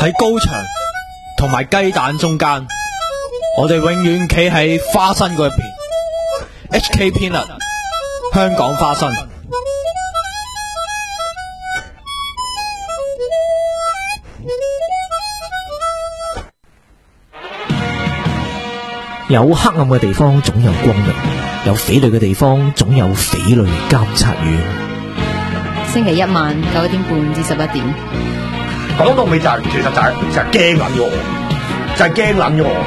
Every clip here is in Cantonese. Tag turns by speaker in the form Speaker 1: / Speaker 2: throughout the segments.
Speaker 1: 喺高牆同埋雞蛋中間，我哋永遠企喺花生嗰一邊。HK Peanut， 香港花生。
Speaker 2: 有黑暗嘅地方總有光明，有匪類嘅地方總有匪類監察院。
Speaker 3: 星期一晚9點半至11點。
Speaker 4: 講到尾就係，其實就係驚撚咗我，就係驚撚咗我。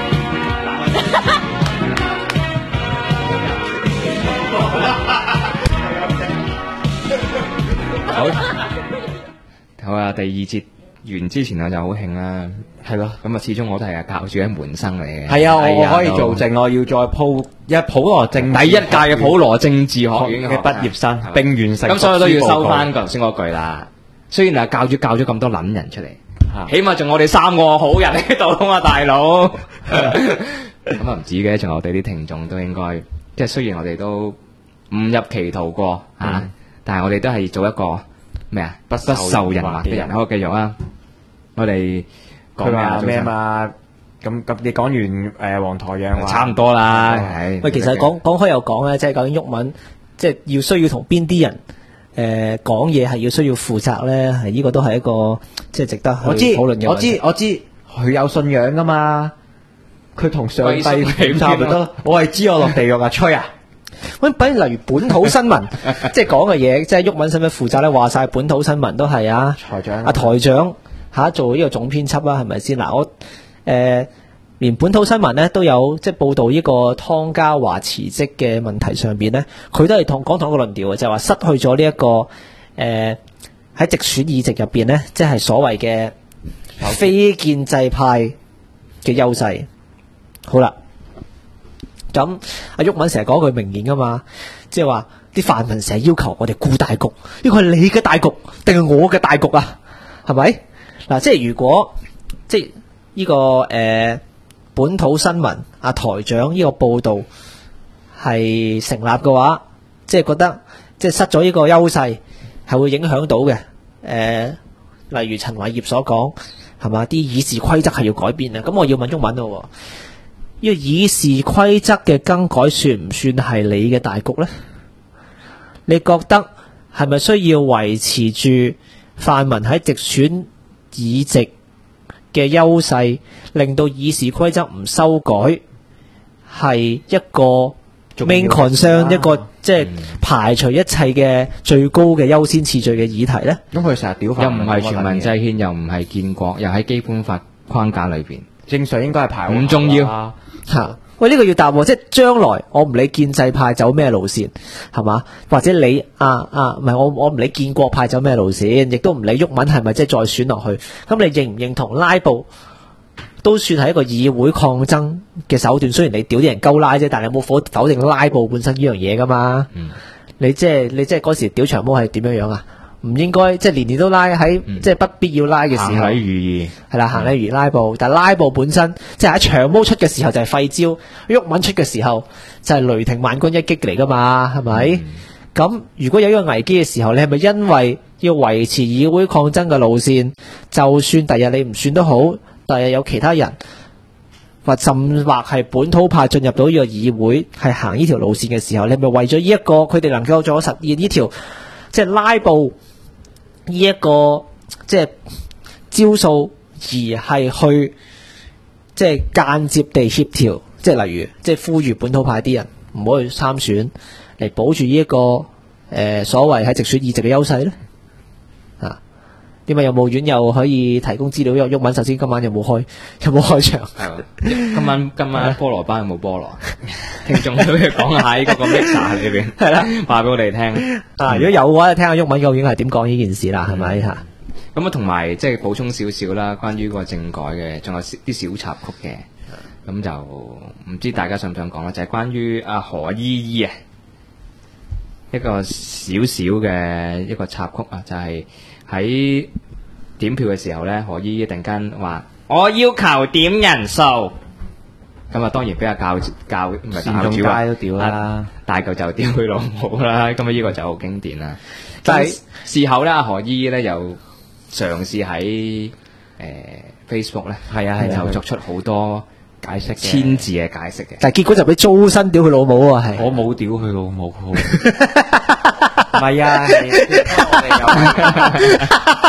Speaker 5: 好啊！第二節完之前我就好興啦，係咯。咁啊，始終我都係教住一門生嚟嘅。
Speaker 6: 係啊，我可以做證，我要再鋪普羅政
Speaker 5: 第一屆嘅普羅政治學院
Speaker 6: 嘅畢業生並完成，
Speaker 5: 咁所以都要收翻頭先嗰句啦。雖然係教咗咁多撚人出嚟，起碼仲我哋3個好人喺度啊嘛，大佬。咁啊唔止嘅，仲有我哋啲聽眾都應該，即係雖然我哋都誤入歧途過嚇，但係我哋都係做一個咩啊不受人罰嘅人。好，繼續啊！我哋講
Speaker 6: 咩嘛？咁你講完黃台仰話
Speaker 5: 差唔多啦。
Speaker 2: 喂，其實講開又講咧，即係究竟毓民即係需要同邊啲人講嘢係要需要負責咧？係呢個都係一個即係值得去討論嘅。
Speaker 6: 我知，佢有信仰噶嘛？佢同上帝差唔多。我係知我落地獄啊，吹啊！
Speaker 2: 喂，比如例如本土新聞，即係講嘅嘢，即係毓民使唔使負責咧？話晒本土新聞都係台長做呢個總編輯啦，係咪先？嗱，我連本土新聞咧都有即係報道呢個湯家驊辭職嘅問題上邊咧，佢都係講同一個論調嘅，就係話失去咗呢一個喺直選議席入邊咧，即係所謂嘅非建制派嘅優勢。好啦。咁阿毓民成日講句名言噶嘛，即係話啲泛民成日要求我哋顧大局，呢個係你嘅大局定係我嘅大局啊？係咪？嗱，即係如果即係呢個本土新聞台長呢個報道係成立嘅話，即係覺得即係失咗呢個優勢，係會影響到嘅。例如陳偉業所講，係嘛？啲議事規則係要改變啊！咁我要問毓民咯。呢個議事規則嘅更改算唔算係你嘅大局呢？你覺得係咪需要維持住泛民喺直選議席嘅優勢，令到議事規則唔修改，係一個 main concern，一個即係排除一切嘅最高嘅優先次序嘅議題呢？
Speaker 6: 咁佢成日屌，
Speaker 5: 又唔係全民制憲，又唔係建國，又喺基本法框架裏邊，
Speaker 6: 正常應該係排
Speaker 5: 唔重要。
Speaker 2: 喂，呢個要答喎，即係將來我唔理建制派走咩路線，係嘛？或者你唔係我唔理建國派走咩路線，亦都唔理毓民係咪即係再選落去。咁你認唔認同拉布都算係一個議會抗爭嘅手段？雖然你屌啲人鳩拉啫，但係你冇否定拉布本身呢樣嘢噶嘛？你即係嗰時屌長毛係點樣啊？唔應該即係年年都拉喺即係不必要拉嘅時候，行禮如儀係啦，行禮如儀拉布。但係拉布本身即係喺長毛出嘅時候就係廢招，毓民出嘅時候就係雷霆萬鈞一擊嚟噶嘛，係咪？咁如果有一個危機嘅時候，你係咪因為要維持議會抗爭嘅路線，就算第日你唔算都好，第日有其他人甚或係本土派進入到呢個議會係行呢條路線嘅時候，你係咪為咗呢一個佢哋能夠做實現呢條即係拉布呢一個即係招數，而係去即係間接地協調，即係例如即係呼籲本土派啲人唔好去參選，嚟保住呢一個所謂喺直選議席嘅優勢咧？點解有冇院又可以提供資料？毓民首先今晚有冇開場？
Speaker 5: 今晚菠蘿班有冇菠蘿？聽眾都要講下喺嗰個 mixer 裏邊，係啦，話俾我哋聽。
Speaker 2: 如果有嘅話，就聽下毓民究竟係點講呢件事啦，係咪嚇？
Speaker 5: 咁啊，同埋即係補充少少啦，關於個政改嘅，仲有啲小插曲嘅。咁就唔知大家想唔想講啦？就係關於阿何依依啊，一個少少嘅一個插曲啊，就係喺點票嘅時候咧，何依依突然間話我要求點人數，咁啊當然俾阿教唔係教主啊，
Speaker 6: 都屌啦，
Speaker 5: 大嚿就屌佢老母啦，咁啊呢個就好經典啦。但係事後咧，何依依咧又嘗試喺 Facebook 咧，
Speaker 6: 係啊
Speaker 5: 就作出好多
Speaker 6: 解釋嘅
Speaker 5: 千字嘅解釋嘅。
Speaker 2: 但係結果就俾周身屌佢老母啊，係。
Speaker 6: 我冇屌佢老母，唔係啊，係我哋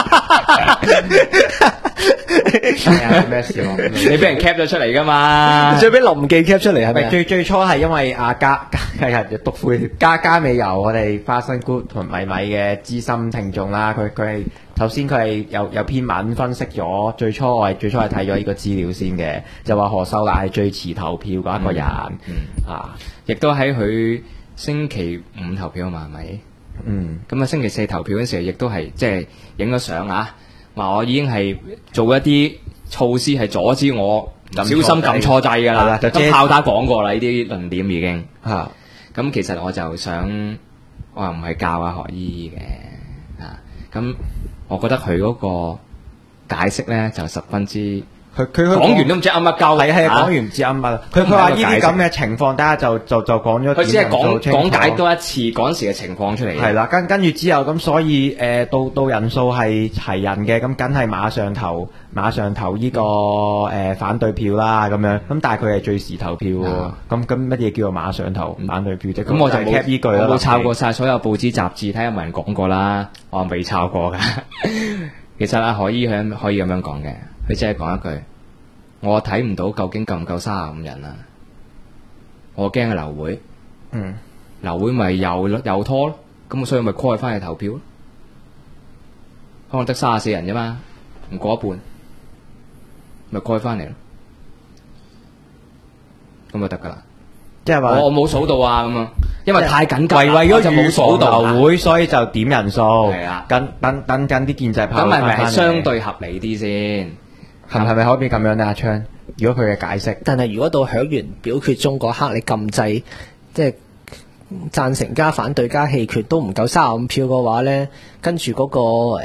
Speaker 6: 係啊，咩事喎？
Speaker 5: 你俾人 cap 咗出嚟噶嘛？
Speaker 2: 最俾林記 cap 出嚟係咪啊？
Speaker 6: 最初係因為阿嘉讀悔加美由我哋花生 group 同米米嘅資深聽眾啦，佢係首先佢係有篇文分析咗，最初係睇咗呢個資料先嘅，就話何秀娜係最遲投票嗰一個人，
Speaker 5: 亦都喺佢星期5投票嘛，係咪？咁啊星期4投票嗰時候，亦都係即係影咗相啊，話我已經係做一啲措施係阻止我唔小心撳錯掣㗎啦。咁炮打講過啦，呢啲論點已經
Speaker 6: 嚇。
Speaker 5: 咁其實我就想，我又唔係教阿何依依嘅咁我覺得佢嗰個解釋咧就十分之。佢講完都唔知噏乜鳩，
Speaker 6: 係講完唔知噏乜。佢話呢啲咁嘅情況，大家就講咗。
Speaker 5: 佢只係講解多一次嗰陣時嘅情況出嚟。
Speaker 6: 係啦，跟住之後咁，所以到人數係齊人嘅，咁梗係馬上投呢個反對票啦，咁樣。咁但係佢係最遲投票喎。咁乜嘢叫做馬上投反對票啫？
Speaker 5: 咁我就冇
Speaker 6: cap 呢句啦。
Speaker 5: 我冇抄過晒所有報紙雜誌，睇下有冇人講過啦。我未抄過㗎。其實阿何依佢可以咁樣講嘅。佢只係講一句，我睇唔到究竟夠唔夠35人啊！我驚係流會，流會咪又拖咯，咁所以咪 call 佢翻去投票咯。可能得34人啫嘛，唔過一半，咪 call 佢翻嚟咯，咁就得噶啦。
Speaker 6: 即係話
Speaker 5: 我冇數到啊咁啊，因為太緊急，
Speaker 6: 為咗
Speaker 5: 就冇數到
Speaker 6: 流會，所以就點人數。
Speaker 5: 係啊，
Speaker 6: 等緊啲建制派。
Speaker 5: 咁係咪相對合理啲先？
Speaker 6: 係咪可以咁樣咧？阿昌，如果佢嘅解釋，
Speaker 2: 但係如果到響完表決中嗰刻，你撳掣，即係贊成加反對加棄權都唔夠35票嘅話咧，跟住嗰個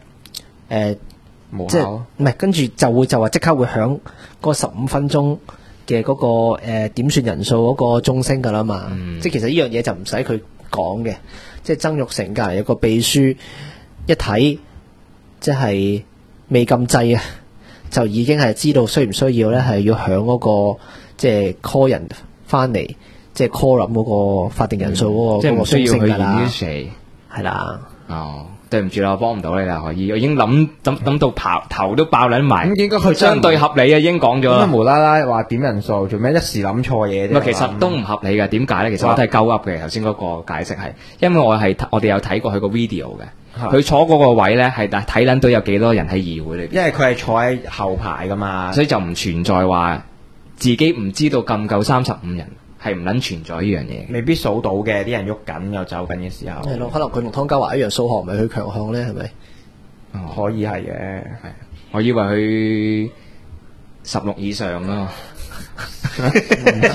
Speaker 2: 即係唔係跟住就話即刻會響嗰15分鐘嘅嗰個點算人數嗰個鐘聲㗎啦嘛。即係其實呢樣嘢就唔使佢講嘅，即係曾鈺成隔離有個秘書一睇，即係未撳掣啊！就已經係知道需唔需要咧，係要響嗰個即係 call 人翻嚟，即係 call 冧嗰個法定人數嗰個，
Speaker 5: 即係唔需要去
Speaker 2: 㗎啦。
Speaker 5: 係
Speaker 2: 啦。
Speaker 5: 哦，對唔住啦，我幫唔到你啦，可以。我已經諗到頭都爆撚埋。
Speaker 6: 咁應該佢
Speaker 5: 相對合理啊，已經講咗啦。
Speaker 6: 咁無啦啦話點人數，做咩一時諗錯嘢啫？
Speaker 5: 其實都唔合理嘅。點解咧？其實我都係鳩噏嘅。頭先嗰個解釋係，因為我哋有睇過佢個 video 嘅。佢坐嗰個位咧，係睇撚到有幾多人喺議會裏邊，
Speaker 6: 因為佢係坐喺後排噶嘛，
Speaker 5: 所以就唔存在話自己唔知道夠唔夠35人，係唔撚存在呢樣嘢。
Speaker 6: 未必數到嘅，啲人喐緊又走緊嘅時候。
Speaker 2: 係咯，可能佢同湯家驊一樣，數學唔係佢強項咧，係咪？
Speaker 6: 可以係嘅，
Speaker 5: 係。我以為佢16以上咯。
Speaker 6: 唔知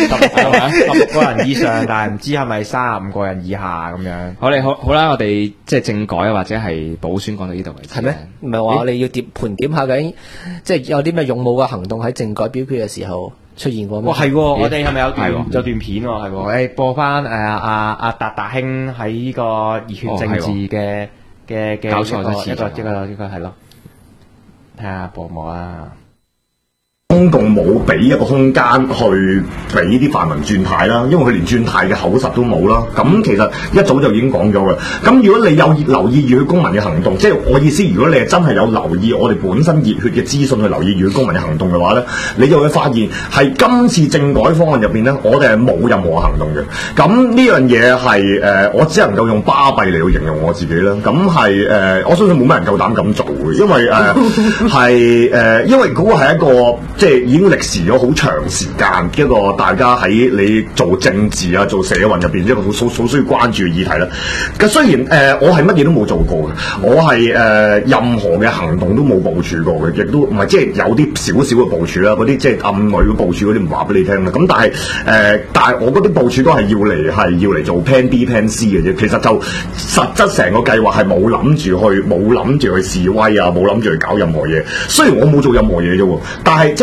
Speaker 6: 16個人以上，但係唔知係咪35個人以下咁樣。
Speaker 5: 好啦，我哋即係政改或者係補選講到呢度為止。
Speaker 2: 係咩？唔係話你要盤點下究竟，即係有啲咩勇武嘅行動喺政改表決嘅時候出現過咩？
Speaker 6: 係喎，我哋係咪有段片喎？係喎，播翻阿達兄喺呢個熱血政治嘅
Speaker 5: 搞錯咗
Speaker 6: 一個係咯，睇下播唔播啊？
Speaker 4: 中共冇俾一個空間去俾啲泛民轉態啦，因為佢連轉態嘅口實都冇啦。咁其實一早就已經講咗嘅。咁如果你有留意熱血公民嘅行動，即係我意思，如果你係真係有留意我哋本身熱血嘅資訊去留意熱血公民嘅行動嘅話咧，你就會發現係今次政改方案入邊咧，我哋係冇任何行動嘅。咁呢樣嘢係我只能夠用巴閉嚟去形容我自己啦。咁係我相信冇乜人夠膽咁做嘅，因為因為嗰個係一個即係已經歷時咗好長時間一個大家喺你做政治啊、做社運入邊一個好需要關注嘅議題啦。咁雖然我係乜嘢都冇做過嘅，我係任何嘅行動都冇部署過嘅，亦都唔係即係有啲少少嘅部署啦，嗰啲即係暗裏嘅部署嗰啲唔話俾你聽啦。咁但係我嗰啲部署都係要嚟做 Plan B、Plan C 嘅啫。其實就實質成個計劃係冇諗住去示威啊，冇諗住去搞任何嘢。雖然我冇做任何嘢啫喎，但係即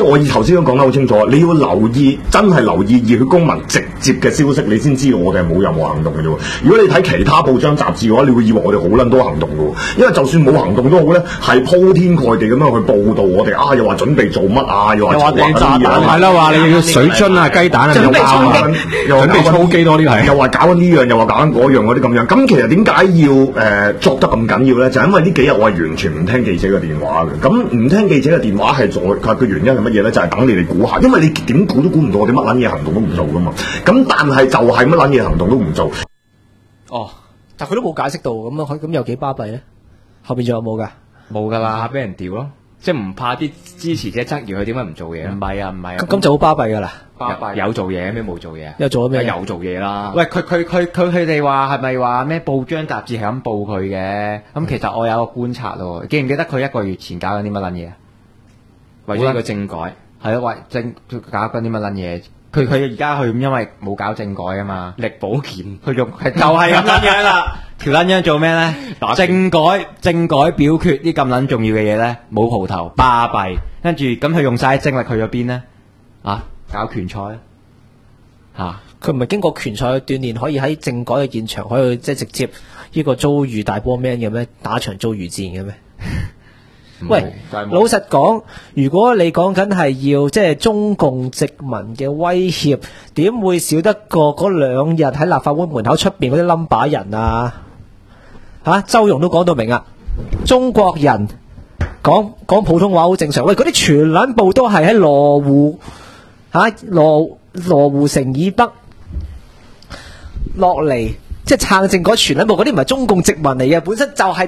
Speaker 4: 係我頭先都講得好清楚，你要留意，真係留意熱血公民直接嘅消息，你先知道我哋係冇任何行動嘅啫喎。如果你睇其他報章雜誌嘅話，你會以為我哋好撚多行動嘅喎，因為就算冇行動都好咧，係鋪天蓋地咁樣去報導我哋啊，又話準備做乜啊，又話掟炸彈，
Speaker 6: 係啦，話你要水樽啊、雞蛋啊，
Speaker 4: 準備
Speaker 6: 衝擊，
Speaker 4: 又話
Speaker 6: 準備操機多啲係，
Speaker 4: 又話搞緊呢樣，又話搞緊嗰樣嗰啲咁樣。咁其實點解要作得咁緊要咧？就係因為呢幾日我係完全唔聽記者嘅電話嘅。咁唔聽記者嘅電話係嘅原因係乜嘢咧？就係等你哋估下，因為你點估都估唔到我哋乜撚嘢行動都唔做噶嘛。咁但係就係乜撚嘢行動都唔做。
Speaker 2: 哦，但佢都冇解釋到，咁有幾巴閉咧？後邊仲有冇㗎？
Speaker 5: 冇㗎啦，俾人調咯，即係唔怕啲支持者質疑佢點解唔做嘢
Speaker 6: 唔係啊，
Speaker 2: 咁就好巴閉㗎啦。
Speaker 5: 有做嘢咩？冇做嘢？
Speaker 2: 有做咩？
Speaker 5: 有做嘢啦。
Speaker 6: 喂，佢哋話係咪話咩報章雜誌係咁報佢嘅？咁其實我有個觀察咯，記唔記得佢1個月前搞緊啲乜撚嘢？
Speaker 5: 為咗呢個政改，
Speaker 6: 係咯，搞緊啲乜撚嘢？佢而家去因為冇搞政改啊嘛，
Speaker 5: 力保健，
Speaker 6: 佢用係就係咁撚樣啦。條撚樣做咩咧？政改表決啲咁撚重要嘅嘢咧，冇蒲頭巴閉，跟住咁佢用晒精力去咗邊咧？啊，搞拳賽啊！
Speaker 2: 佢唔係經過拳賽嘅鍛鍊，可以喺政改嘅現場可以即係直接呢個遭遇大波 man 嘅咩？打場遭遇戰嘅咩？喂，老實講，如果你講緊係要即係中共殖民嘅威脅，點會少得過嗰2日喺立法會門口出邊嗰啲冧把人啊？周融都講到明啊，中國人講普通話好正常。喂，嗰啲全撚部都係喺羅湖羅湖城以北落嚟，即係撐政改全撚部嗰啲唔係中共殖民嚟嘅，本身就係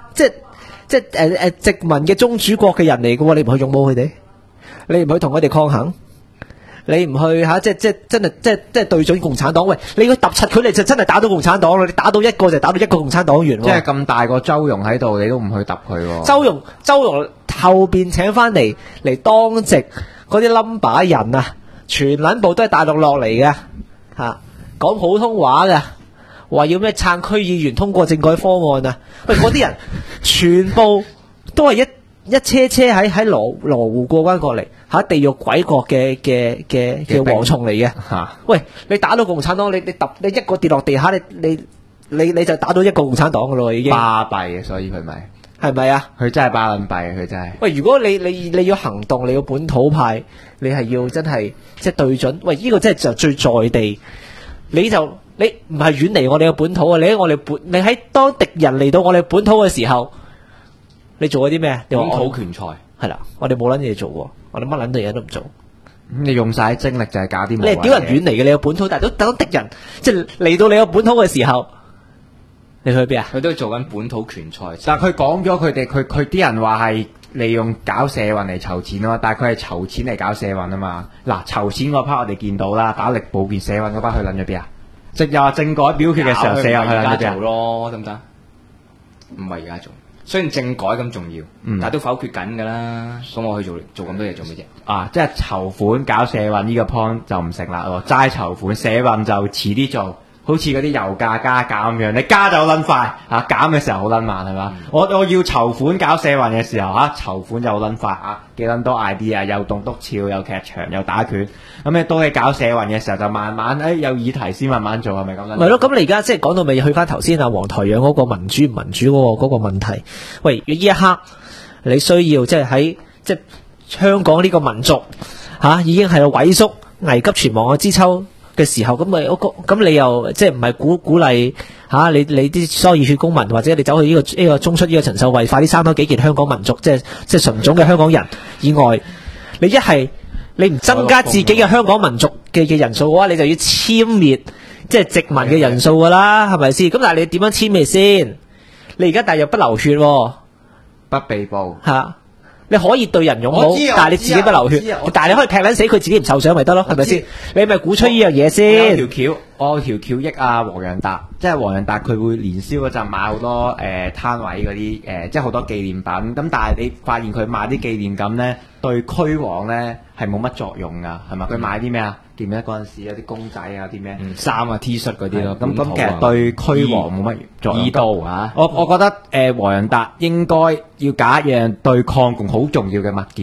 Speaker 2: 殖民嘅宗主國嘅人嚟嘅喎，你唔去擁護佢哋，你唔去同佢哋抗衡，你唔去真係對準共產黨。喂，你要揼柒佢哋就真係打到共產黨咯，你打到一個就打到一個共產黨員喎。
Speaker 6: 即係咁大個周融喺度，你都唔去揼佢喎。
Speaker 2: 周融後邊請翻嚟當值嗰啲冧把人啊，全撚部都係大陸落嚟嘅嚇，講普通話嘅。話要咩撐區議員通過政改方案啊？喂，嗰啲人全部都係一車喺羅湖過關過嚟，地獄鬼國嘅蝗蟲嚟嘅。喂，你打到共產黨，你一個跌落地下，你就打到一個共產黨噶咯，已經
Speaker 6: 巴閉嘅，所以佢咪
Speaker 2: 係咪啊？
Speaker 6: 佢真係巴撚閉，佢真係。
Speaker 2: 喂，如果你要行動，你要本土派，你係要真係即係對準。喂，呢個真係就最在地，你唔係遠離我哋嘅本土啊！你喺當敵人嚟到我哋本土嘅時候，你做咗啲咩？
Speaker 5: 本土拳賽
Speaker 2: 係啦，我哋冇撚嘢做喎，我哋乜撚嘢都唔做。
Speaker 6: 你用晒精力就係搞啲冇謂嘅嘢。
Speaker 2: 你係屌人遠離嘅你嘅本土，但係當敵人即係嚟到你嘅本土嘅時候，你去邊啊？
Speaker 5: 佢都做緊本土拳賽，
Speaker 6: 但係佢講咗佢啲人話係利用搞社運嚟籌錢啊嘛，但係佢係籌錢嚟搞社運啊嘛。嗱，籌錢嗰 part 我哋見到啦，打力保健社運嗰 part 去撚咗邊啊？又話政改表決嘅時候寫入去啦，
Speaker 5: 而家做咯，得唔得？唔係而家做，雖然政改咁重要，但係都否決緊㗎啦。咁我去做咁多嘢做乜啫？
Speaker 6: 啊，即係籌款搞社運呢個 point 就唔成立咯，齋籌款社運就遲啲做。好似嗰啲油價加減咁樣，你加就好撚快嚇，減嘅時候好撚慢係嘛？我要籌款搞社運嘅時候嚇，籌款就好撚快嚇，幾撚多 idea，又棟篤笑，又劇場，又打拳。咁你到你搞社運嘅時候就慢慢有議題先慢慢做，係咪咁樣？
Speaker 2: 係咯，咁你而家即係講到尾去翻頭先啊，黃台仰嗰個民主唔民主嗰個問題。喂，呢一刻你需要即係喺即係香港呢個民族已經係萎縮、危急存亡嘅之秋嘅時候，咁你又即係唔係鼓勵你啲所有熱血公民，或者你走去呢個中出呢個陳秀慧快啲生多幾件香港民族，即係純種嘅香港人以外，你一係你唔增加自己嘅香港民族嘅人數嘅話，你就要殲滅即係殖民嘅人數噶啦，係咪先？咁但係你點樣殲滅先？你而家但係又不流血，
Speaker 6: 不被捕
Speaker 2: 嚇。你可以對人擁抱，但係你自己不流血，但係你可以劈撚死佢，自己唔受傷咪得咯，係咪先？你咪鼓吹呢樣嘢先。
Speaker 6: 我條橋益啊，黃洋達，即係黃洋達佢會年宵嗰陣買好多攤位嗰啲即係好多紀念品。咁但係你發現佢買啲紀念品咧，對區王咧係冇乜作用㗎，係嘛？佢買啲咩啊？記唔記得嗰陣時有啲公仔啊，啲咩
Speaker 5: 衫啊、T 恤嗰啲咯。
Speaker 6: 咁其實對區王冇乜作用。
Speaker 5: 依度啊，
Speaker 6: 我覺得黃洋達應該要揀一樣對抗共好重要嘅物件，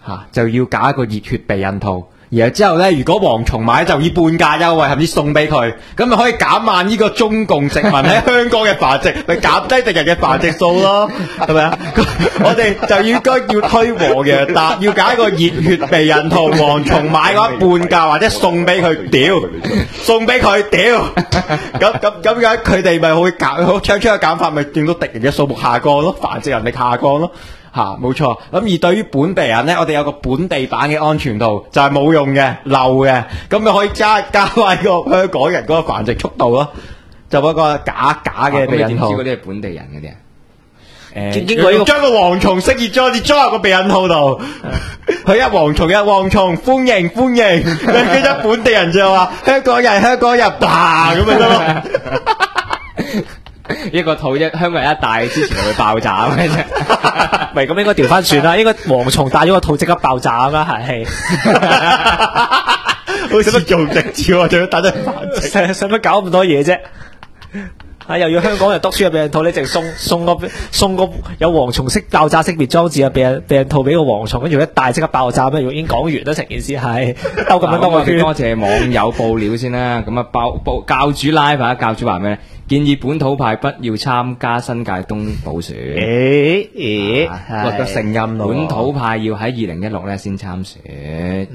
Speaker 6: 就要搞一個熱血避孕套。然後之後咧，如果蝗蟲買就以半價優惠，係咪送俾佢？咁咪可以減慢呢個中共殖民喺香港嘅繁殖，咪減低敵人嘅繁殖數咯，係咪啊？我哋就應該要推和嘅，但要搞一個熱血避孕套，蝗蟲買嘅話半價或者送俾佢，屌，送俾佢，屌，咁樣佢哋咪會好唱出嘅減法，咪令到敵人嘅數目下降咯，繁殖能力下降咯。冇錯。咁而對於本地人咧，我哋有個本地版嘅安全套，就係冇用嘅、漏嘅，咁咪可以加快個香港人嗰個繁殖速度咯。就嗰個假嘅避孕套。
Speaker 5: 咁你點知嗰啲係本地人嗰啲啊？
Speaker 6: 將個蝗蟲適熱咗，你裝入個避孕套度。佢一蝗蟲，歡迎，跟住本地人就話香港人咁咪得咯。
Speaker 5: 一個套香港人一戴之前就會爆炸嘅啫。
Speaker 2: 唔係咁應該調翻轉啦，應該蝗蟲戴咗個套即刻爆炸啦，係。
Speaker 6: 好似做直照啊，仲要打得繁殖，
Speaker 2: 使乜搞咁多嘢啫？又要香港人篤書嘅避孕套，你淨送個有蝗蟲式爆炸識別裝置嘅避孕套俾個蝗蟲，跟住一戴即刻爆炸咩？已經講完啦，成件事係兜咁樣兜個圈。
Speaker 5: 多謝網友報料先啦。咁啊，教主 live 啊，教主話咩？建議本土派不要參加新界東補選。
Speaker 6: 錄個聲音咯。
Speaker 5: 本土派要喺2016咧先參選。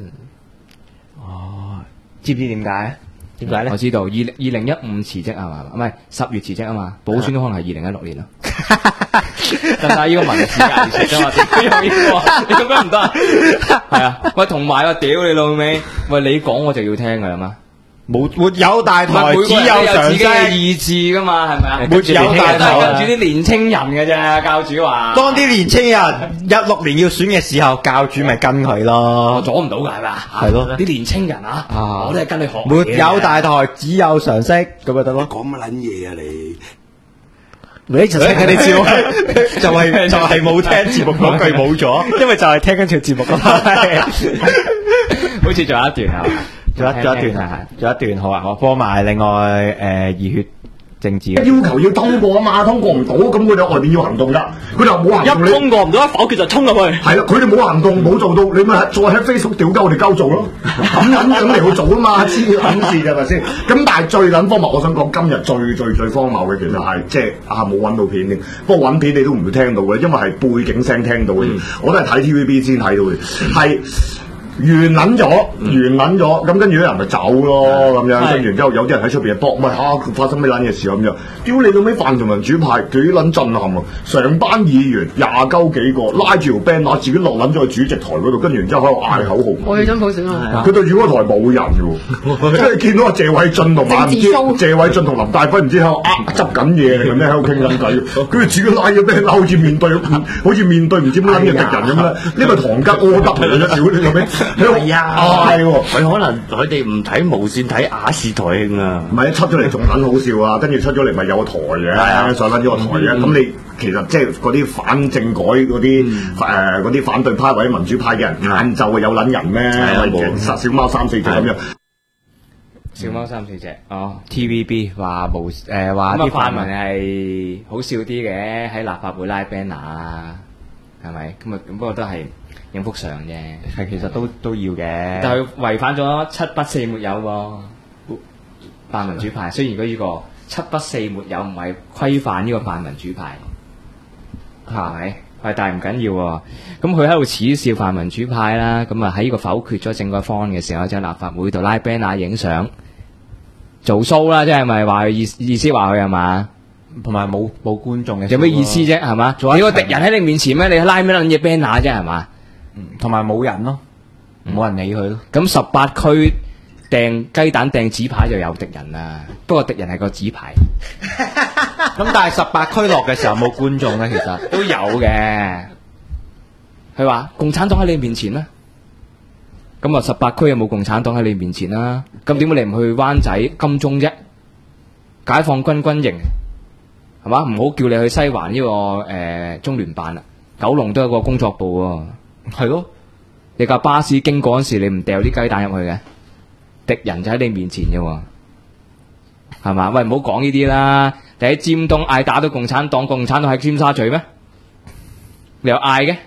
Speaker 6: 知唔知點解？
Speaker 2: 點解咧？
Speaker 5: 我知道2015辭職係嘛？唔係10月辭職啊嘛，補選都可能係2016年咯。但係呢個文字藝術啫嘛，點用呢個？你咁樣唔得啊？係啊，喂，同埋我屌你老味，喂，你講我就要聽噶啦嘛。
Speaker 6: 沒有大台，只有
Speaker 5: 自己嘅意志噶嘛，係咪啊？
Speaker 6: 沒有大台，
Speaker 5: 跟住啲年青人嘅啫。教主話，
Speaker 6: 當啲年青人16年要選嘅時候，教主咪跟佢咯。
Speaker 5: 我阻唔到噶係咪？
Speaker 6: 係咯，
Speaker 5: 啲年青人啊，我都係跟你學。
Speaker 6: 沒有大台，只有常識，咁咪得咯。
Speaker 7: 講乜撚嘢啊你？
Speaker 2: 你就聽緊啲節目，
Speaker 6: 就係冇聽節目嗰句冇咗，
Speaker 2: 因為就係聽緊條節目噶嘛。
Speaker 5: 好似仲有一段啊。
Speaker 6: 仲有一段好啊！我播埋另外熱血政治嘅
Speaker 4: 要求要通過啊嘛，通過唔到，咁佢哋外邊要行動㗎，佢哋冇行動，
Speaker 2: 一通過唔到，一否決就衝入去。
Speaker 4: 係啦，佢哋冇行動冇做到，你咪再喺 Facebook 屌鳩我哋鳩做咯，咁嚟去做啊嘛，黐撚線係咪先？咁但係最撚荒謬，我想講今日最荒謬嘅其實係即係冇揾到片嘅，不過揾片你都唔會聽到嘅，因為係背景聲聽到嘅，我都係睇 TVB 先睇到嘅，係。完撚咗，咁跟住啲人咪走咯，咁樣跟住之後有啲人喺出邊搏，咪發生咩撚嘢事咁樣？屌你到尾泛民民主派幾撚震撼啊！成班議員20幾個拉住條 band 自己落撚咗去主席台嗰度，跟住然之後喺度嗌口號。
Speaker 3: 我要真普選啊！
Speaker 4: 佢對住嗰台冇人嘅喎，即係見到阿謝偉俊同埋謝偉俊同林大輝唔知喺度執緊嘢定係咩喺度傾緊偈，跟住自己拉咗 band 好似面對唔知乜撚嘅敵人咁咧。呢個唐吉柯德嚟嘅啫，屌你做咩？
Speaker 7: 係啊，係喎，佢可能佢哋唔睇無線睇亞視台慶啊，
Speaker 4: 唔係出咗嚟仲撚好笑啊！跟住出咗嚟咪有個台嘅，上撚咗個台嘅。咁你其實即係嗰啲反政改嗰啲反對派或者民主派嘅人，晏晝啊有撚人咩？殺小貓3-4隻咁樣。
Speaker 5: 小貓3-4隻哦。
Speaker 6: TVB 話話啲
Speaker 5: 泛民係好笑啲嘅，喺立法會拉 banner 啊，係咪？咁不過都係。影幅相啫，
Speaker 6: 係其實都要嘅，
Speaker 5: 但係違反咗7不4沒有喎。泛民主派雖然呢個7不4沒有唔係規範呢個泛民主派，係咪？但係唔緊要喎。咁佢喺度恥笑泛民主派啦，咁啊喺呢個否決咗政改方案嘅時候，就喺立法會度拉 banner 影相做 show 啦，即係咪話佢意思話佢係嘛？
Speaker 6: 同埋冇觀眾嘅，
Speaker 5: 有咩意思啫？係嘛？你個敵人喺你面前咩？你拉咩撚嘢 banner 啫？係嘛？
Speaker 6: 同埋冇人咯，冇人理佢咯。
Speaker 5: 咁18區掟雞蛋掟紙牌就有敵人啦，不過敵人係個紙牌。
Speaker 6: 咁但係18區落嘅時候冇觀眾咧，其實
Speaker 5: 都有嘅。佢話共產黨喺你面前啦，咁啊18區有冇共產黨喺你面前啦？咁點解你唔去灣仔金鐘啫？解放軍軍營係嘛？唔好叫你去西環呢個中聯辦啦，九龍都有個工作部喎。
Speaker 6: 係咯，
Speaker 5: 你架巴士經過嗰時，你唔掉啲雞蛋入去嘅，敵人就喺你面前嘅喎，係嘛？喂，唔好講呢啲啦。你喺尖東嗌打到共產黨，共產黨喺尖沙咀咩？你又嗌嘅，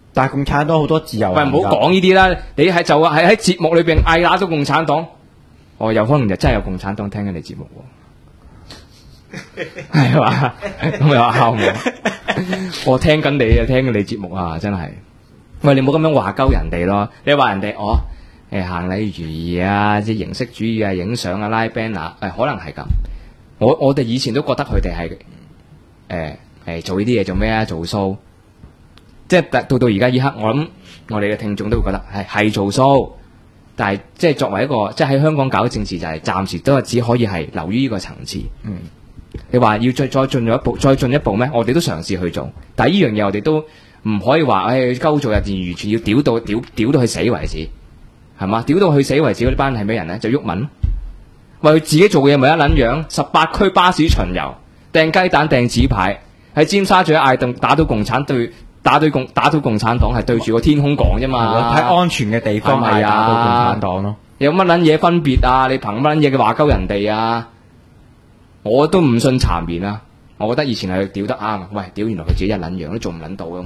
Speaker 6: 但係共產黨好多自由
Speaker 5: 喂，
Speaker 6: 行㗎。
Speaker 5: 唔好講呢啲啦，你係就係喺節目裏邊嗌打咗共產黨，有可能就真係有共產黨聽緊你節目喎，係嘛？咁又敲我，我聽緊你啊，聽緊你節目啊，真係。喂，你冇咁樣話鳩人哋咯，你話人哋行禮如儀啊，即係形式主義啊，影相啊，拉 banner，可能係咁。我哋以前都覺得佢哋係做呢啲嘢做咩啊？做 show。即係到而家呢刻，我諗我哋嘅聽眾都會覺得係做 show，但係即係作為一個即係喺香港搞政治就係暫時都係只可以係留於呢個層次。你話要再進一步咩？我哋都嘗試去做，但係呢樣嘢我哋都唔可以話鳩做入邊完全要屌到佢死為止，係嘛？屌到佢死為止嗰啲班係咩人咧？就毓民，為佢自己做嘅嘢咪一撚樣，18區巴士巡遊，掟雞蛋掟紙牌，喺尖沙咀嗌凳打到共產黨係對住個天空講啫嘛，
Speaker 6: 喺安全嘅地方係打到共產黨咯。
Speaker 5: 有乜撚嘢分別啊？你憑乜撚嘢嘅話鳩人哋啊？我都唔信殘面啊！我覺得以前係屌得啱，喂，屌原來佢自己一撚樣都做唔撚到咁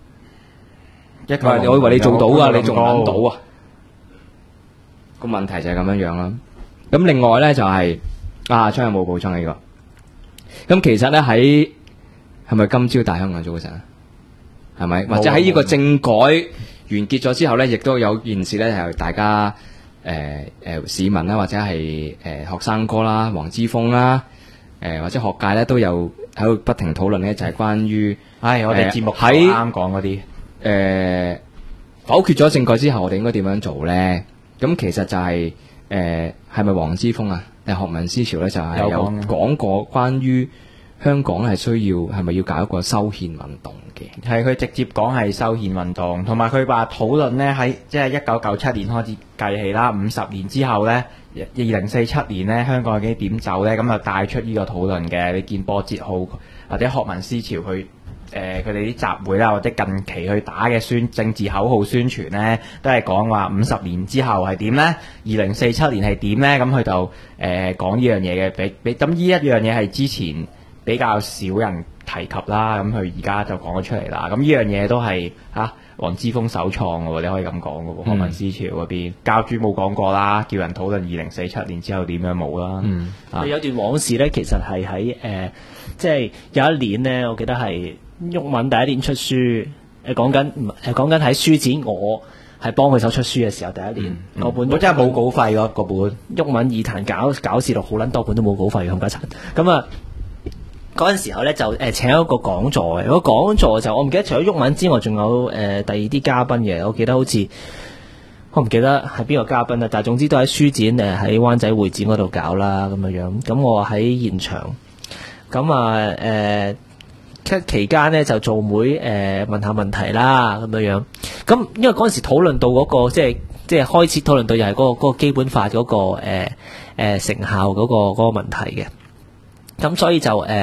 Speaker 5: 嘅。我以為你做到㗎，你做唔撚到啊？個問題就係咁樣啦。咁另外咧就係昌有冇補充呢個？咁其實咧係咪今朝大香港早晨啊？係咪？或者喺呢個政改完結咗之後咧，亦都有件事咧係大家市民啦，或者係學生哥啦、黃之鋒啦。或者學界咧都有喺度不停討論咧，就係關於
Speaker 6: 我哋節目喺啱講嗰啲
Speaker 5: 否決咗政改之後，我哋應該點樣做咧？咁其實就係係咪黃之鋒啊？學民思潮咧就係有講過關於香港係需要係咪要搞一個修憲運動嘅？
Speaker 6: 係佢直接講係修憲運動，同埋佢話討論咧喺即係1997年開始計起啦，50年之後咧。2047年咧，香港究竟點走咧？咁就帶出呢個討論嘅。你見波節號或者學民思潮佢哋啲集會啦，或者近期去打嘅政治口號宣傳咧，都係講話50年之後係點咧？2047年係點咧？咁佢就講呢樣嘢嘅，咁呢一樣嘢係之前比較少人提及啦。咁佢而家就講咗出嚟啦。咁呢樣嘢都係黃之鋒首創嘅喎，你可以咁講嘅喎。學民思潮嗰邊，教主冇講過啦，叫人討論2047年之後點樣冇啦。
Speaker 2: 有段往事咧，其實係喺即係有一年咧，我記得係毓民第一年出書，講緊喺書展，我係幫佢手出書嘅時候，第一年嗰本，
Speaker 6: 我真係冇稿費嗰本
Speaker 2: 毓民議壇搞事錄好撚多本都冇稿費嘅，冚家鏟咁啊！嗰陣時候咧就請一個講座嘅，個講座就我唔記得除咗毓民之外，仲有第二啲嘉賓嘅。我記得好似我唔記得係邊個嘉賓啦，但係總之都喺書展喺灣仔會展嗰度搞啦咁樣。咁我喺現場，咁期間咧就做妹問下問題啦咁樣。咁因為嗰陣時討論到嗰個即係開始討論到又係嗰個基本法嗰個成效嗰個問題嘅。咁所以就我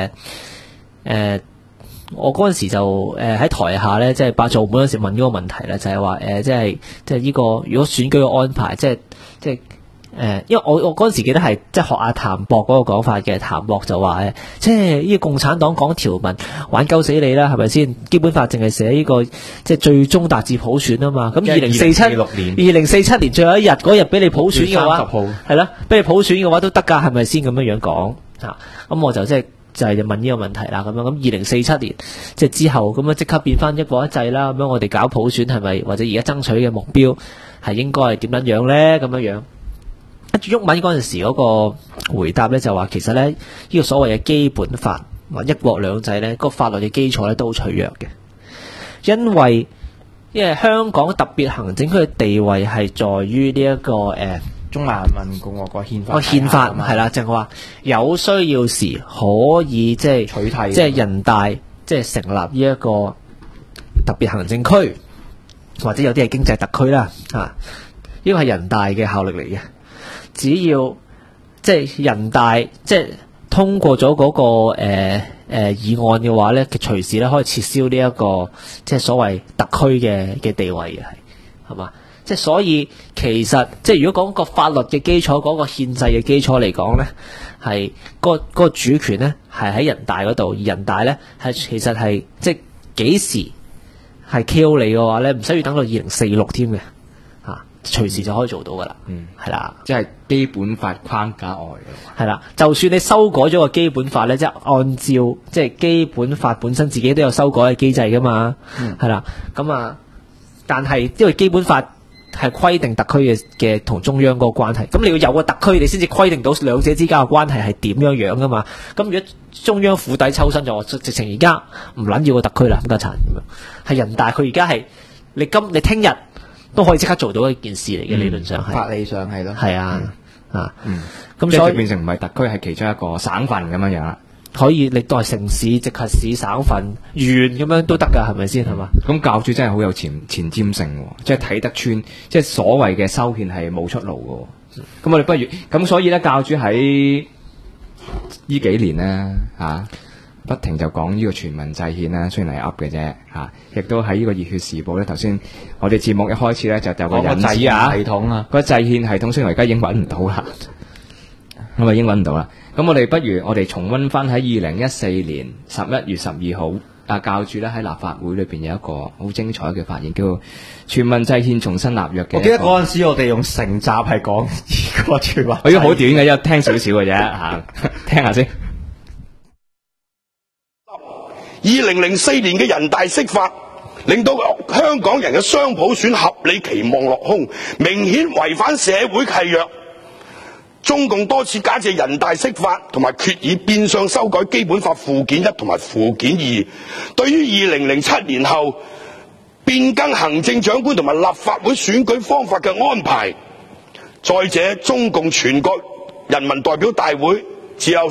Speaker 2: 嗰陣時就喺台下咧，即係做本嗰時問嗰個問題咧，就係話即係呢個如果選舉嘅安排，即係因為我嗰陣時記得係即係學阿譚博嗰個講法嘅，譚博就話即係呢個共產黨講條文玩鳩死你啦，係咪先？基本法淨係寫呢個即係最終達至普選啊嘛。咁2047年最後一日嗰日俾你普選嘅話，係啦，俾你普選嘅話都得㗎，係咪先咁樣講？咁我就就係問呢個問題啦，咁2047年即係之後咁樣即刻變翻一國一制啦，咁樣我哋搞普選係咪或者而家爭取嘅目標係應該係點樣樣咧？咁樣跟住毓民嗰陣時嗰個回答咧就話其實咧呢個所謂嘅基本法或一國兩制咧個法律嘅基礎咧都好脆弱嘅，因為香港特別行政區嘅地位係在於呢一個
Speaker 6: 中華人民共和國憲法，
Speaker 2: 憲法係啦，就係話有需要時可以即係
Speaker 6: 取締，
Speaker 2: 即係人大即係成立呢一個特別行政區，或者有啲係經濟特區啦，呢個係人大嘅效力嚟嘅。只要即係人大即係通過咗嗰個議案嘅話咧，佢隨時咧可以撤銷呢一個即係所謂特區嘅地位嘅，係嘛？即係所以其實即係如果講個法律嘅基礎，嗰個憲制嘅基礎嚟講咧，係嗰個主權咧係喺人大嗰度，而人大咧係其實係即係幾時係 KO 你嘅話咧，唔需要等到2046添嘅嚇，隨時就可以做到噶啦。係啦，
Speaker 5: 即係基本法框架外嘅。
Speaker 2: 係啦，就算你修改咗個基本法咧，即係按照即係基本法本身自己都有修改嘅機制噶嘛。係啦，咁啊，但係因為基本法係規定特區嘅同中央嗰個關係，咁你要有個特區，你先至規定到兩者之間嘅關係係點樣噶嘛。咁如果中央釜底抽薪就話直情而家唔撚要個特區啦，咁家殘咁樣，係人大佢而家係你聽日都可以即刻做到一件事嚟嘅，理論上係，
Speaker 6: 法理上係咯，
Speaker 2: 係啊，咁
Speaker 5: 即係
Speaker 2: 所以
Speaker 5: 變成唔係特區，係其中一個省份咁樣樣啦。
Speaker 2: 可以歷代城市、直轄市、省份、縣咁樣都得㗎，係咪先係嘛？
Speaker 5: 咁教主真係好有前瞻性喎，即係睇得穿，即係所謂嘅修憲係冇出路嘅。咁我哋不如咁，所以咧教主喺呢幾年咧不停就講呢個全民制憲啦，雖然係噏嘅啫亦都喺呢個熱血時報咧。頭先我哋節目一開始咧就有個引子
Speaker 6: 系統啊，
Speaker 5: 個制憲系統雖然我而家已經揾唔到啦，我已經揾唔到啦。咁我哋不如我哋重溫翻喺2014年11月12號，教主咧喺立法會裏邊有一個好精彩嘅發言，叫全民制憲重新立約嘅。
Speaker 6: 我記得嗰陣時我哋用成集係講呢個全民，
Speaker 5: 我已經好短嘅，一聽少少嘅啫聽下先。
Speaker 8: 2004年嘅人大釋法，令到香港人嘅雙普選合理期望落空，明顯違反社會契約。中共多次假借人大釋法同埋決議變相修改基本法附件1同埋附件2，對於2007年後變更行政長官同埋立法會選舉方法嘅安排。再者，中共全國人民代表大會只有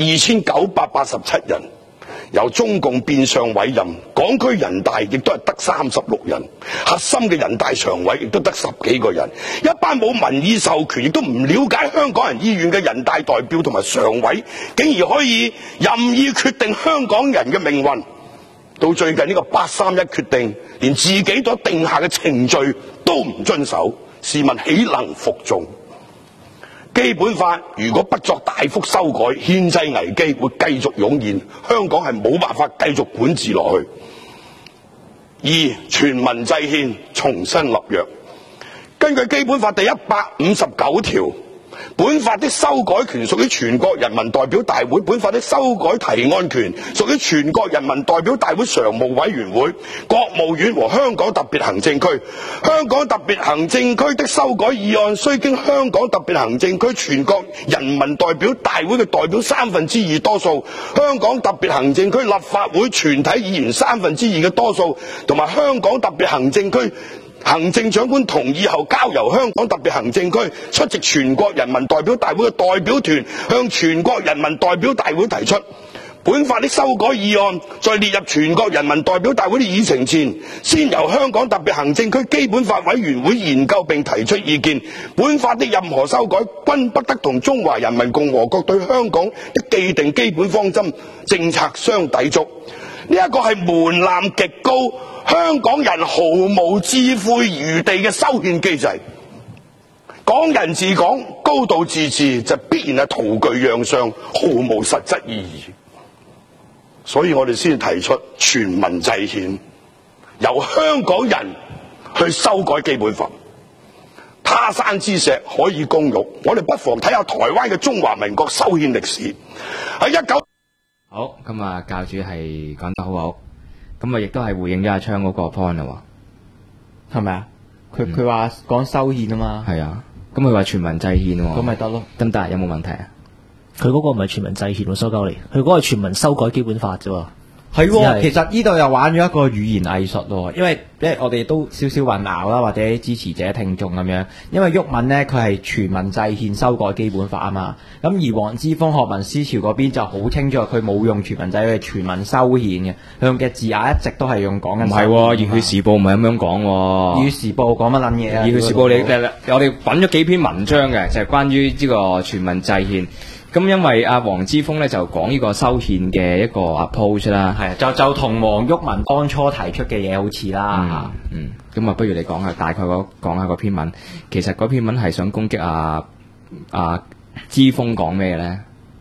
Speaker 8: 2987人，由中共變相委任，港區人大亦都係得36人，核心嘅人大常委亦都得10幾個人，一班冇民意授權亦都唔了解香港人意願嘅人大代表同埋常委，竟然可以任意決定香港人嘅命運。到最近呢個831決定，連自己所定下嘅程序都唔遵守，試問豈能服眾？基本法如果不作大幅修改，憲制危機會繼續湧現，香港係冇辦法繼續管治落去。2. 全民制憲重新立約。根據基本法第159條，本法的修改權屬於全國人民代表大會，本法的修改提案權屬於全國人民代表大會常務委員會、國務院和香港特別行政區。香港特別行政區的修改議案須經香港特別行政區全國人民代表大會嘅代表2/3多數，香港特別行政區立法會全體議員2/3嘅多數，同埋香港特別行政區行政長官同意後，交由香港特別行政區出席全國人民代表大會嘅代表團向全國人民代表大會提出。本法的修改議案在列入全國人民代表大會的議程前，先由香港特別行政區基本法委員會研究並提出意見。本法的任何修改均不得同中華人民共和國對香港的既定基本方針政策相抵觸。呢一個係門檻極高，香港人毫無置悔餘地嘅修憲機制。港人治港、高度自治就必然係徒具洋相，毫無實質意義。所以我哋先提出全民制憲，由香港人去修改基本法。他山之石可以攻玉，我哋不妨睇下台灣嘅中華民國修憲歷史。喺
Speaker 5: 好，咁啊，教主係講得好好，咁啊，亦都係回應咗阿昌嗰個 point 啦，
Speaker 6: 係咪啊？佢話講修憲啊嘛，
Speaker 5: 係啊，咁佢話全民制憲喎，
Speaker 6: 咁咪得咯，
Speaker 5: 得唔得？有冇問題啊？
Speaker 2: 佢嗰個唔係全民制憲喎，收鳩嚟，佢嗰個係全民修改基本法啫喎。
Speaker 6: 係喎，其實呢度又玩咗一個語言藝術咯，因為我哋都少少混淆啦，或者支持者聽眾咁樣。因為毓民呢，佢係全民制憲修改基本法啊嘛，咁而黃之鋒學民思潮嗰邊就好清楚，佢冇用全民制，佢係全民修憲嘅，佢用嘅字眼一直都係用講緊。唔係喎，熱血時報唔係咁樣講喎。熱血時報講乜撚嘢啊？熱血時報
Speaker 5: 我哋揾咗幾篇文章嘅，就係關於呢個全民制憲。咁因為阿黃之鋒咧就講呢個修憲嘅一個 approach 啦，
Speaker 6: 係就同黃毓民當初提出嘅嘢好似啦，
Speaker 5: 咁啊不如你講下大概講下嗰篇文，其實嗰篇文係想攻擊阿之鋒講咩咧？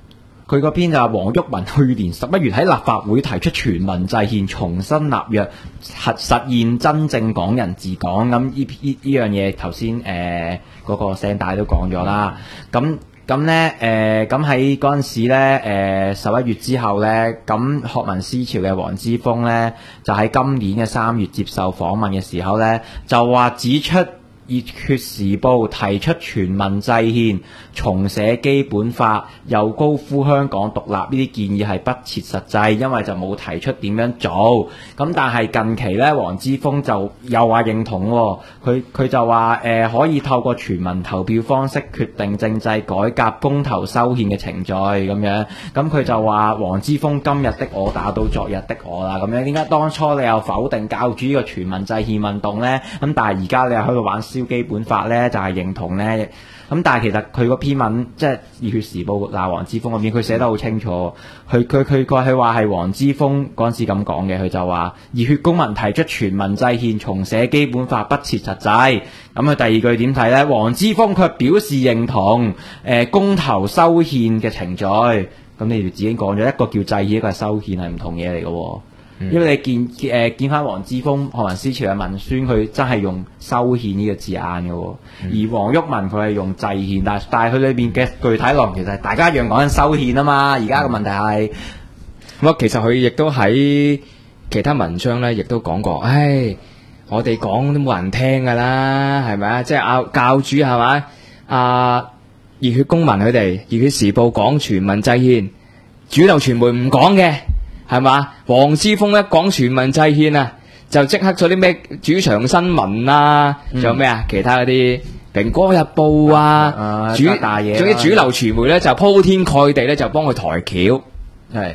Speaker 6: 佢嗰篇就係黃毓民去年11月喺立法會提出全民制憲，重新立約，實現真正港人治港。咁呢樣嘢頭先嗰個聲帶都講咗啦。咁咧咁喺嗰陣時咧11月之後咧，咁學民思潮嘅黃之鋒咧就喺今年嘅3月接受訪問嘅時候咧，就話指出熱血時報提出全民制憲、重寫基本法，又高呼香港獨立呢啲建議係不切實際，因為就冇提出點樣做。咁但係近期咧，黃之鋒就又話認同喎，佢就話可以透過全民投票方式決定政制改革、公投修憲嘅程序咁樣。咁佢就話黃之鋒今日的我打倒昨日的我啦咁樣。點解當初你又否定教主呢個全民制憲運動呢？咁但係而家你又喺度玩基本法咧就係認同咧，咁但係其實佢個篇文即係熱血時報鬧黃之鋒嗰邊，佢寫得好清楚。佢話係黃之鋒嗰陣時咁講嘅，佢就話熱血公民提出全民制憲、重寫基本法不切實際。咁佢第二句點睇咧？黃之鋒卻表示認同公投修憲嘅程序。咁你哋自己講咗，一個叫制憲，一個係修憲，係唔同嘢嚟嘅喎。因為你見翻黃之鋒學民思潮嘅文宣，佢真係用修憲呢個字眼嘅喎，而黃毓民佢係用制憲，但係佢裏邊嘅具體內容其實大家一樣講緊修憲啊嘛。而家嘅問題係，
Speaker 5: 咁其實佢亦都喺其他文章咧，亦都講過，我哋講都冇人聽㗎啦，係咪啊？即係教主係咪？熱血公民佢哋熱血時報講全民制憲，主流傳媒唔講嘅。係嘛？黃之鋒一講全民制憲啊，就即刻咗啲咩主場新聞啊，仲有咩啊？其他嗰啲蘋果日報啊，
Speaker 6: 大嘢，
Speaker 5: 總之主流傳媒咧就鋪天蓋地咧就幫佢抬轎。
Speaker 6: 係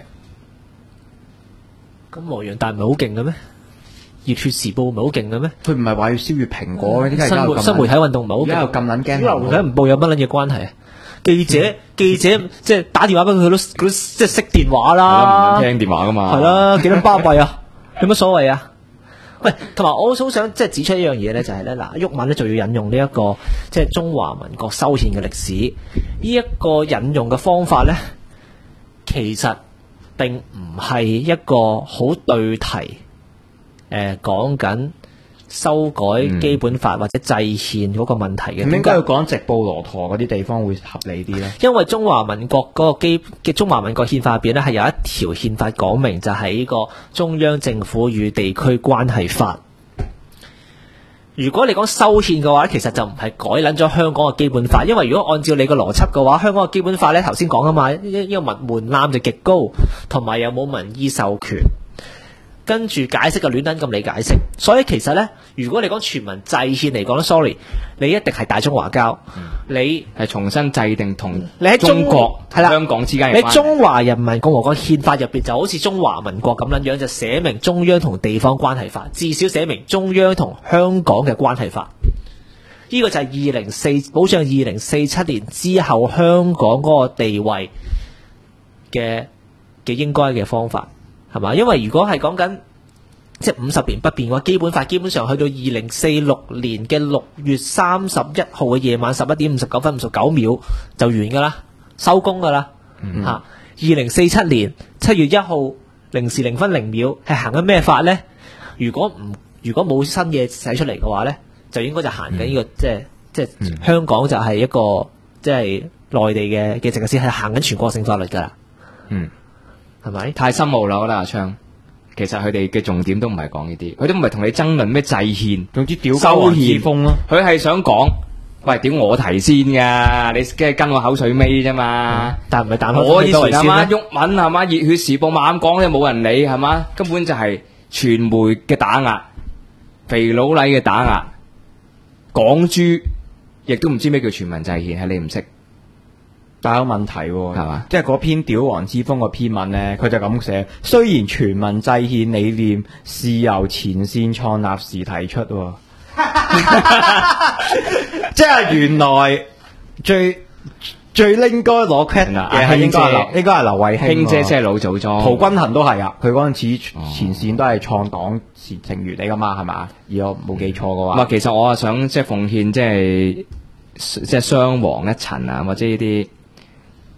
Speaker 2: 咁黃洋達唔係好勁嘅咩？熱血時報唔係好勁嘅咩？
Speaker 6: 佢唔係話要超越蘋果嘅，
Speaker 2: 新媒體運動唔係好勁，
Speaker 6: 而家又咁撚驚。
Speaker 2: 主流媒體唔報有乜撚嘢關係啊？記者即係打電話俾佢都即係識電話啦，
Speaker 5: 唔聽電話噶嘛。
Speaker 2: 係啦，幾多巴閉啊？有乜所謂啊？喂，同埋我好想即係指出一樣嘢咧，就係咧嗱，毓民咧就要引用呢一個即係中華民國修憲嘅歷史，呢一個引用嘅方法咧，其實並唔係一個好對題講緊修改基本法或者制憲嗰個問題嘅，
Speaker 6: 應該要講直布羅陀嗰啲地方會合理啲咧。
Speaker 2: 因為中華民國嗰個中華民國憲法入邊咧係有一條憲法講明，就係呢個中央政府與地區關係法。如果你講修憲嘅話，其實就唔係改捻咗香港嘅基本法，因為如果按照你個邏輯嘅話，香港嘅基本法咧頭先講啊嘛，呢個門檻就極高，同埋又冇民意授權。跟住解釋就亂撚咁理解釋，所以其實咧，如果你講全民制憲嚟講 sorry， 你一定係大中華交，你
Speaker 5: 係重新制定同
Speaker 2: 你喺
Speaker 5: 中國香港之間嘅關係。
Speaker 2: 你中華人民共和國憲法入邊就好似中華民國咁樣，就寫明中央同地方關係法，至少寫明中央同香港嘅關係法。呢個就係保障2047年之後香港嗰個地位嘅應該嘅方法。係嘛？因為如果係講緊即係50年不變嘅話，基本法基本上去到2046年嘅6月31號嘅夜晚11點59分59秒就完㗎啦，收工㗎啦嚇。2047年7月1號0時0分0秒係行緊咩法咧？如果冇新嘢寫出嚟嘅話咧，就應該就行緊呢個即係香港就係一個即係內地嘅直轄市係行緊全國性法律㗎啦。係咪
Speaker 5: 太深奧啦？我覺得阿昌，其實佢哋嘅重點都唔係講呢啲，佢都唔係同你爭論咩制憲，總之屌修憲咯。佢係想講，喂，屌我提先㗎，你梗係跟我口水尾啫嘛。
Speaker 2: 但唔係彈開
Speaker 5: 我以前係嘛，毓民係嘛，熱血時報猛講都冇人理係嘛，根本就係傳媒嘅打壓，肥佬黎嘅打壓，港豬亦都唔知咩叫全民制憲，係你唔識。
Speaker 6: 但有問題喎，
Speaker 5: 係嘛？
Speaker 6: 即係嗰篇屌黃之鋒個篇文咧，佢就咁寫：雖然全民制憲理念是由前線創立時提出，即係原來最應該攞 credit 嘅應該係劉慧卿
Speaker 5: 姐，即係老祖宗。
Speaker 6: 陶君行都係啊，佢嗰陣時前線都係創黨成員嚟噶嘛，係嘛？如果冇記錯嘅話，
Speaker 5: 其實我係想即係奉獻即係雙黃一層啊，或者呢啲。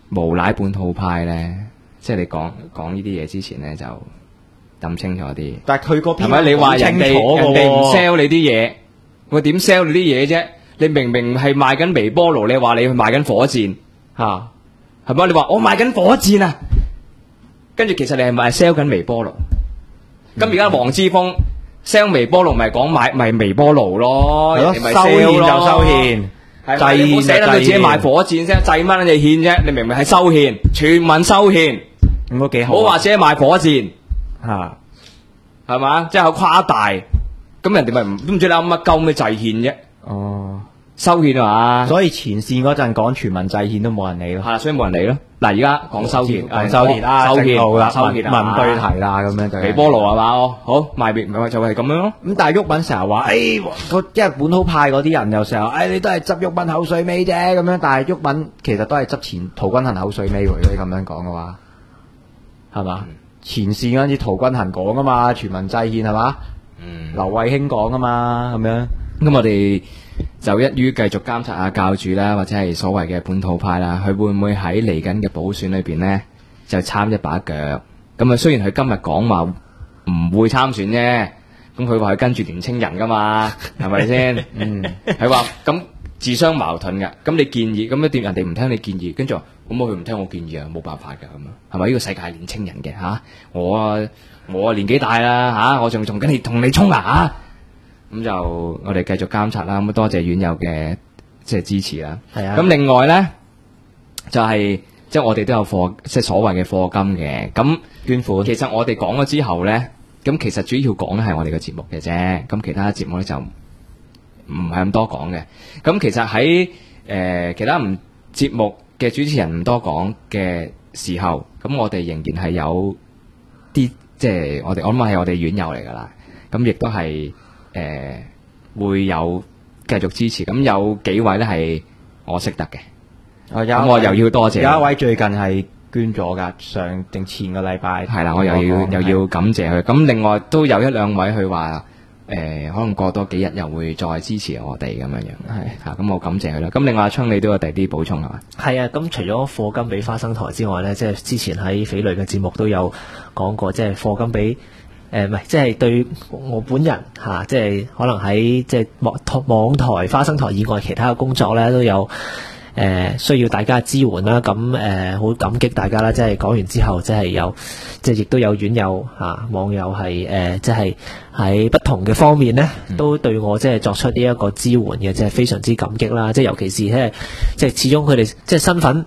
Speaker 5: 無賴本土派咧，即係你講呢啲嘢之前咧就諗清楚啲。
Speaker 6: 但係佢嗰篇
Speaker 5: 係咪？你話人哋唔 sell 你啲嘢，我點 sell 你啲嘢啫？你明明係賣緊微波爐，你話你去賣緊火箭嚇，係咪？你話我賣緊火箭啊，跟住其實你係咪 sell 緊微波爐？咁而家黃之鋒 sell 微波爐，咪講咪微波爐咯，人哋咪
Speaker 6: 收獻
Speaker 5: sell
Speaker 6: 就
Speaker 5: 咯
Speaker 6: 收獻。
Speaker 5: 制你唔好寫到自己賣火箭啫，制乜嘢獻啫？你明明係收獻，全民收獻，
Speaker 6: 咁都幾好。
Speaker 5: 唔好話自己賣火箭嚇，係嘛？即係好誇大，咁人哋咪都唔知你噏乜鳩咩制獻啫。
Speaker 6: 哦，
Speaker 5: 收獻啊嘛，
Speaker 6: 所以前線嗰陣講全民制獻都冇人理咯。
Speaker 5: 係啦，所以冇人理咯。嗱，而家講收獻，
Speaker 6: 講收獻啦，
Speaker 5: 收
Speaker 6: 正路啦，
Speaker 5: 獻，收獻
Speaker 6: 問對題啦，咁樣就
Speaker 5: 微波爐係嘛？哦，好賣微咪就係咁樣咯。
Speaker 6: 咁但係鬱敏成日話，因為本土派嗰啲人又成日，你都係執鬱敏口水尾啫咁樣。但係鬱敏其實都係執前陶君行口水尾喎。如果你咁樣講嘅話，係嘛？前線嗰陣時陶君行講噶嘛，全民制憲係嘛？劉慧卿講噶嘛，咁樣。
Speaker 5: 咁我哋就一於繼續監察下教主啦，或者係所謂嘅本土派啦，佢會唔會喺嚟緊嘅補選裏邊呢，就參一把腳？咁啊，雖然佢今日講話唔會參選啫，咁佢話佢跟住年青人噶嘛，係咪先？佢話咁自相矛盾嘅。咁你建議，咁一點人哋唔聽你建議，跟住話咁佢唔聽我建議啊，冇辦法㗎咁樣，係咪？呢個世界係年青人嘅嚇，我年紀大啦嚇，我仲緊你同你衝啊嚇！咁就我哋繼續監察啦，咁多謝院友嘅即係支持啦。
Speaker 2: 係啊。
Speaker 5: 咁另外咧就係即係我哋都有課，即係所謂嘅課金嘅。咁捐款其實我哋講咗之後咧，咁其實主要講咧係我哋嘅節目嘅啫。咁其他節目咧就唔係咁多講嘅。咁其實喺其他唔節目嘅主持人唔多講嘅時候，咁我哋仍然係有啲即係我諗係我哋院友嚟㗎啦。咁亦都係。會有繼續支持，咁有幾位咧係我識得嘅，咁我又要多謝。
Speaker 6: 有一位最近係捐咗噶，上定前個禮拜
Speaker 5: 係啦，我又要感謝佢。咁另外都有一兩位佢話可能過多幾日又會再支持我哋咁樣樣，係嚇，咁我感謝佢啦。咁另外阿昌你都有第啲補充係嘛？
Speaker 2: 係啊，咁除咗課金俾花生台之外咧，即係之前喺匪類嘅節目都有講過，即係課金俾。唔係，即係對我本人嚇，即係可能喺即係網台、花生台以外其他嘅工作咧，都有需要大家支援啦。咁好感激大家啦，即係講完之後，即係有即係亦都有院友嚇、網友係即係喺不同嘅方面咧，都對我即係作出呢一個支援嘅，即係非常之感激啦。即係尤其是即係始終佢哋即係身份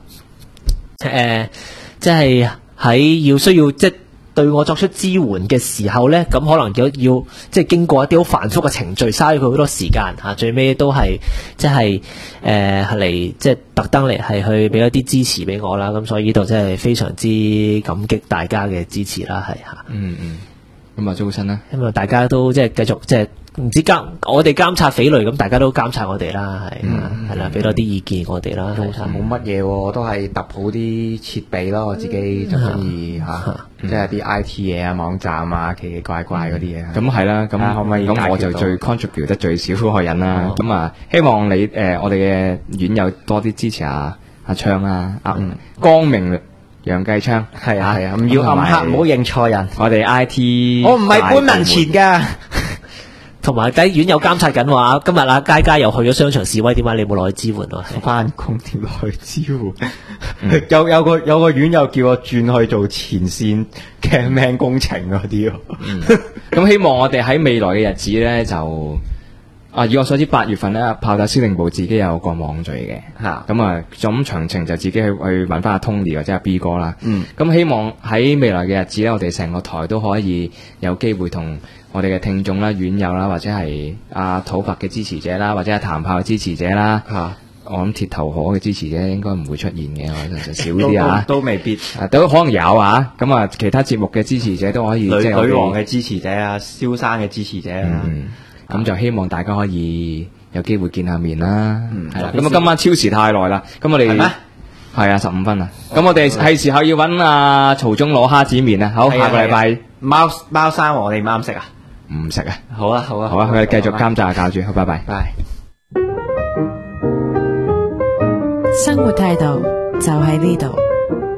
Speaker 2: 即係喺要需要即係。對我作出支援嘅時候呢，咁可能要即係經過一啲好繁複嘅程序，嘥佢好多時間嚇，最尾都係即係嚟即係特登嚟係去俾一啲支持俾我啦，咁所以呢度真係非常之感激大家嘅支持啦，係嚇。
Speaker 5: 咁啊，早晨啦，
Speaker 2: 因為大家都即係繼續即係唔知我哋監察匪類，咁大家都監察我哋啦，係啦，俾多啲意見我哋啦。
Speaker 6: 早晨冇乜嘢喎，我都係揼好啲設備咯，我自己就中意嚇，即係啲 I T 嘢啊、網站啊、奇奇怪怪嗰啲嘢。
Speaker 5: 咁係啦，咁
Speaker 6: 可唔可以？
Speaker 5: 咁我就最 contribute 得最少嗰個人啦。咁啊，希望你我哋嘅院友多啲支持下阿昌啊，光明。楊繼昌
Speaker 6: 係啊，唔要暗黑，唔好認錯人。
Speaker 5: 我哋 I T
Speaker 6: 我唔係搬民錢噶，
Speaker 2: 同埋啲院友監察緊話，今日阿佳佳又去咗商場示威，點解你冇落去支援啊？
Speaker 6: 翻工點落去支援？有個院友叫我轉去做前線 camman 工程嗰啲。
Speaker 5: 咁希望我哋喺未來嘅日子咧就。以我所知，8月份咧，炮打司令部自己有個網聚嘅，咁咁詳情就自己去揾翻阿 Tony 或者阿 B 哥啦。咁希望喺未來嘅日子咧，我哋成個台都可以有機會同我哋嘅聽眾啦、院友啦，或者係阿土伯嘅支持者啦，或者係譚炮嘅支持者啦。我諗鐵頭河嘅支持者應該唔會出現嘅，我就少啲啊。
Speaker 6: 都未必，
Speaker 5: 都可能有啊。咁啊，其他節目嘅支持者都可以，即係
Speaker 6: 女王嘅支持者啊，蕭生嘅支持者啊。
Speaker 5: 咁就希望大家可以有機會見下面啦，係啦。咁今晚超時太耐啦，咁我哋係咩？係啊，15分啦。咁我哋係時候要揾阿曹總攞蝦子麵啦。好，下個禮拜
Speaker 6: 貓山王我哋唔啱食啊？
Speaker 5: 唔食啊？
Speaker 6: 好啊，
Speaker 5: 我哋繼續監察下教主。好，拜拜。
Speaker 6: 拜。
Speaker 3: 生活態度就喺呢度。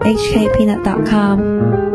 Speaker 9: hkpeanut.com。